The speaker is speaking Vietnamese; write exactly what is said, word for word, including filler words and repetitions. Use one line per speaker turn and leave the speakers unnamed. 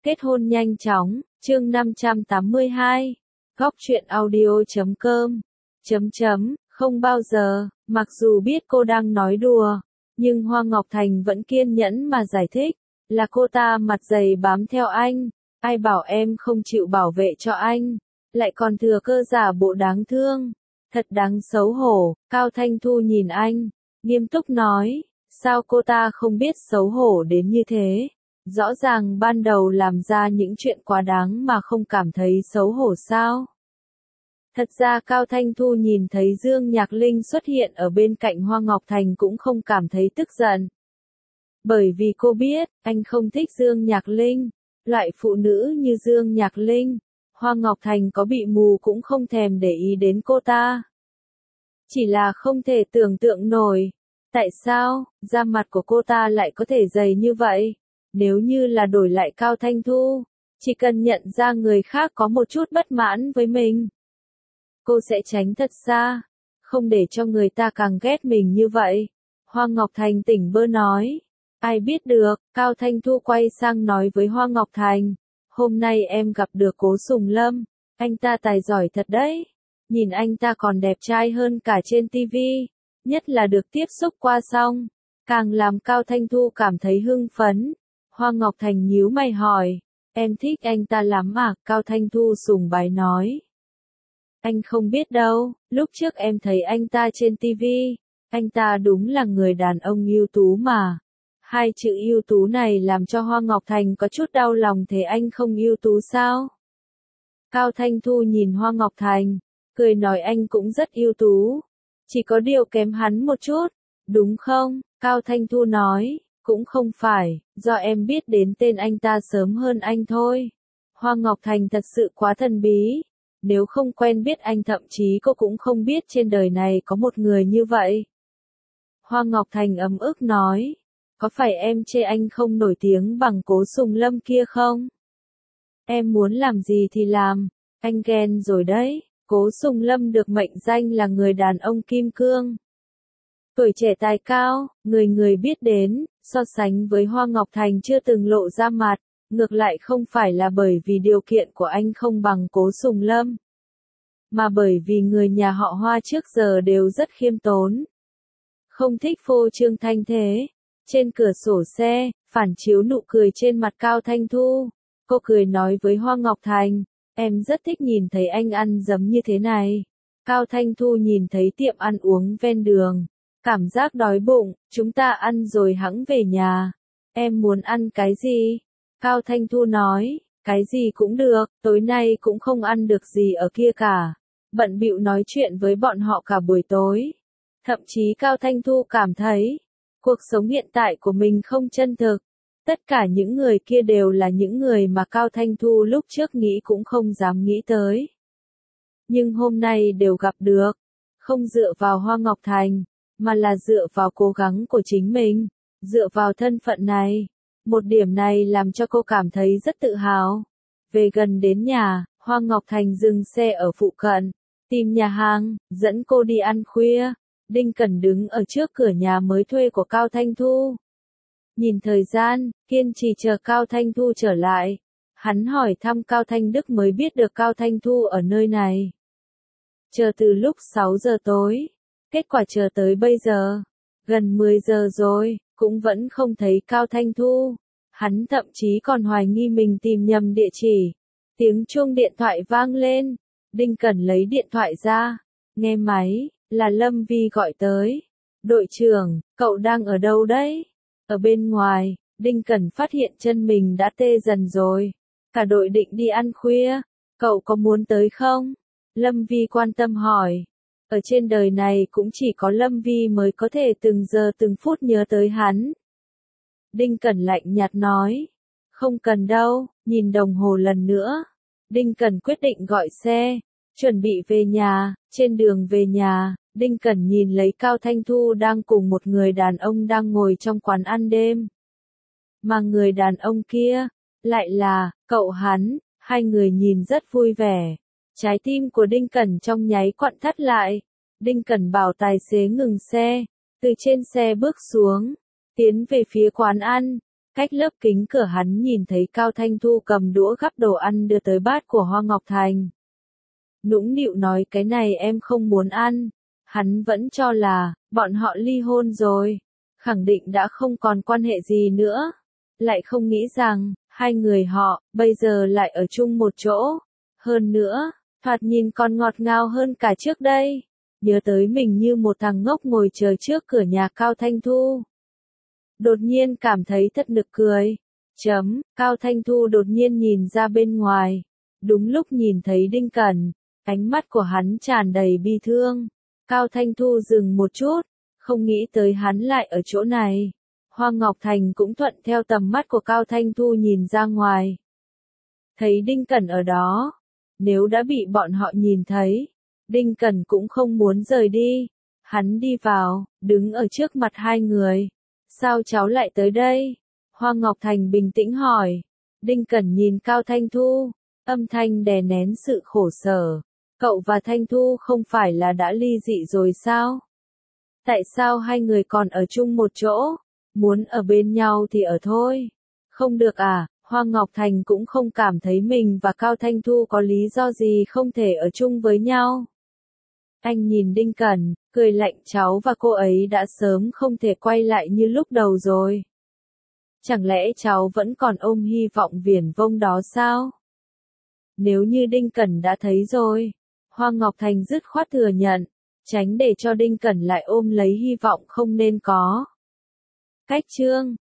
Kết hôn nhanh chóng, chương năm trăm tám mươi hai. Góc truyện audio chấm com. Chấm chấm, không bao giờ, mặc dù biết cô đang nói đùa, nhưng Hoa Ngọc Thành vẫn kiên nhẫn mà giải thích, là cô ta mặt dày bám theo anh, ai bảo em không chịu bảo vệ cho anh, lại còn thừa cơ giả bộ đáng thương, thật đáng xấu hổ. Cao Thanh Thu nhìn anh, nghiêm túc nói, sao cô ta không biết xấu hổ đến như thế? Rõ ràng ban đầu làm ra những chuyện quá đáng mà không cảm thấy xấu hổ sao? Thật ra Cao Thanh Thu nhìn thấy Dương Nhạc Linh xuất hiện ở bên cạnh Hoa Ngọc Thành cũng không cảm thấy tức giận. Bởi vì cô biết, anh không thích Dương Nhạc Linh. Loại phụ nữ như Dương Nhạc Linh, Hoa Ngọc Thành có bị mù cũng không thèm để ý đến cô ta. Chỉ là không thể tưởng tượng nổi, tại sao, da mặt của cô ta lại có thể dày như vậy? Nếu như là đổi lại Cao Thanh Thu, chỉ cần nhận ra người khác có một chút bất mãn với mình, cô sẽ tránh thật xa, không để cho người ta càng ghét mình như vậy. Hoa Ngọc Thành tỉnh bơ nói, ai biết được. Cao Thanh Thu quay sang nói với Hoa Ngọc Thành, hôm nay em gặp được Cố Sùng Lâm, anh ta tài giỏi thật đấy, nhìn anh ta còn đẹp trai hơn cả trên tivi, nhất là được tiếp xúc qua xong, càng làm Cao Thanh Thu cảm thấy hưng phấn. Hoa Ngọc Thành nhíu mày hỏi, em thích anh ta lắm à? Cao Thanh Thu sùng bái nói, anh không biết đâu, lúc trước em thấy anh ta trên tivi, anh ta đúng là người đàn ông ưu tú mà. Hai chữ ưu tú này làm cho Hoa Ngọc Thành có chút đau lòng, thế anh không ưu tú sao? Cao Thanh Thu nhìn Hoa Ngọc Thành, cười nói anh cũng rất ưu tú, chỉ có điều kém hắn một chút, đúng không? Cao Thanh Thu nói, cũng không phải, do em biết đến tên anh ta sớm hơn anh thôi. Hoa Ngọc Thành thật sự quá thần bí, nếu không quen biết anh thậm chí cô cũng không biết trên đời này có một người như vậy. Hoa Ngọc Thành ấm ức nói, có phải em chê anh không nổi tiếng bằng Cố Sùng Lâm kia không? Em muốn làm gì thì làm, anh ghen rồi đấy. Cố Sùng Lâm được mệnh danh là người đàn ông kim cương, tuổi trẻ tài cao, người người biết đến, so sánh với Hoa Ngọc Thành chưa từng lộ ra mặt, ngược lại không phải là bởi vì điều kiện của anh không bằng Cố Sùng Lâm, mà bởi vì người nhà họ Hoa trước giờ đều rất khiêm tốn, không thích phô trương thanh thế. Trên cửa sổ xe, phản chiếu nụ cười trên mặt Cao Thanh Thu, cô cười nói với Hoa Ngọc Thành, em rất thích nhìn thấy anh ăn dấm như thế này. Cao Thanh Thu nhìn thấy tiệm ăn uống ven đường, cảm giác đói bụng, chúng ta ăn rồi hẵng về nhà. Em muốn ăn cái gì? Cao Thanh Thu nói, cái gì cũng được, tối nay cũng không ăn được gì ở kia cả. Bận bịu nói chuyện với bọn họ cả buổi tối. Thậm chí Cao Thanh Thu cảm thấy, cuộc sống hiện tại của mình không chân thực. Tất cả những người kia đều là những người mà Cao Thanh Thu lúc trước nghĩ cũng không dám nghĩ tới. Nhưng hôm nay đều gặp được, không dựa vào Hoa Ngọc Thành, mà là dựa vào cố gắng của chính mình, dựa vào thân phận này. Một điểm này làm cho cô cảm thấy rất tự hào. Về gần đến nhà, Hoa Ngọc Thành dừng xe ở phụ cận, tìm nhà hàng, dẫn cô đi ăn khuya. Đinh Cẩn đứng ở trước cửa nhà mới thuê của Cao Thanh Thu. Nhìn thời gian, kiên trì chờ Cao Thanh Thu trở lại. Hắn hỏi thăm Cao Thanh Đức mới biết được Cao Thanh Thu ở nơi này. Chờ từ lúc sáu giờ tối. Kết quả chờ tới bây giờ. Gần mười giờ rồi, cũng vẫn không thấy Cao Thanh Thu. Hắn thậm chí còn hoài nghi mình tìm nhầm địa chỉ. Tiếng chuông điện thoại vang lên. Đinh Cẩn lấy điện thoại ra. Nghe máy, là Lâm Vi gọi tới. Đội trưởng, cậu đang ở đâu đấy? Ở bên ngoài. Đinh Cẩn phát hiện chân mình đã tê dần rồi. Cả đội định đi ăn khuya. Cậu có muốn tới không? Lâm Vi quan tâm hỏi. Ở trên đời này cũng chỉ có Lâm Vi mới có thể từng giờ từng phút nhớ tới hắn. Đinh Cẩn lạnh nhạt nói. Không cần đâu, nhìn đồng hồ lần nữa. Đinh Cẩn quyết định gọi xe, chuẩn bị về nhà. Trên đường về nhà, Đinh Cẩn nhìn lấy Cao Thanh Thu đang cùng một người đàn ông đang ngồi trong quán ăn đêm. Mà người đàn ông kia, lại là, cậu hắn, hai người nhìn rất vui vẻ. Trái tim của Đinh Cẩn trong nháy quặn thắt lại. Đinh Cẩn bảo tài xế ngừng xe, từ trên xe bước xuống, tiến về phía quán ăn. Cách lớp kính cửa hắn nhìn thấy Cao Thanh Thu cầm đũa gắp đồ ăn đưa tới bát của Hoa Ngọc Thành. Nũng nịu nói cái này em không muốn ăn. Hắn vẫn cho là, bọn họ ly hôn rồi. Khẳng định đã không còn quan hệ gì nữa. Lại không nghĩ rằng, hai người họ, bây giờ lại ở chung một chỗ. Hơn nữa, thoạt nhìn còn ngọt ngào hơn cả trước đây. Nhớ tới mình như một thằng ngốc ngồi chờ trước cửa nhà Cao Thanh Thu. Đột nhiên cảm thấy thật nực cười. Chấm, Cao Thanh Thu đột nhiên nhìn ra bên ngoài. Đúng lúc nhìn thấy Đinh Cẩn, ánh mắt của hắn tràn đầy bi thương. Cao Thanh Thu dừng một chút, không nghĩ tới hắn lại ở chỗ này. Hoa Ngọc Thành cũng thuận theo tầm mắt của Cao Thanh Thu nhìn ra ngoài. Thấy Đinh Cẩn ở đó, nếu đã bị bọn họ nhìn thấy, Đinh Cẩn cũng không muốn rời đi. Hắn đi vào, đứng ở trước mặt hai người. Sao cháu lại tới đây? Hoa Ngọc Thành bình tĩnh hỏi. Đinh Cẩn nhìn Cao Thanh Thu, âm thanh đè nén sự khổ sở. Cậu và Thanh Thu không phải là đã ly dị rồi sao? Tại sao hai người còn ở chung một chỗ? Muốn ở bên nhau thì ở thôi. Không được à? Hoa Ngọc Thành cũng không cảm thấy mình và Cao Thanh Thu có lý do gì không thể ở chung với nhau. Anh nhìn Đinh Cẩn, cười lạnh, cháu và cô ấy đã sớm không thể quay lại như lúc đầu rồi. Chẳng lẽ cháu vẫn còn ôm hy vọng viển vông đó sao? Nếu như Đinh Cẩn đã thấy rồi, Hoa Ngọc Thành dứt khoát thừa nhận, tránh để cho Đinh Cẩn lại ôm lấy hy vọng không nên có. Cách chương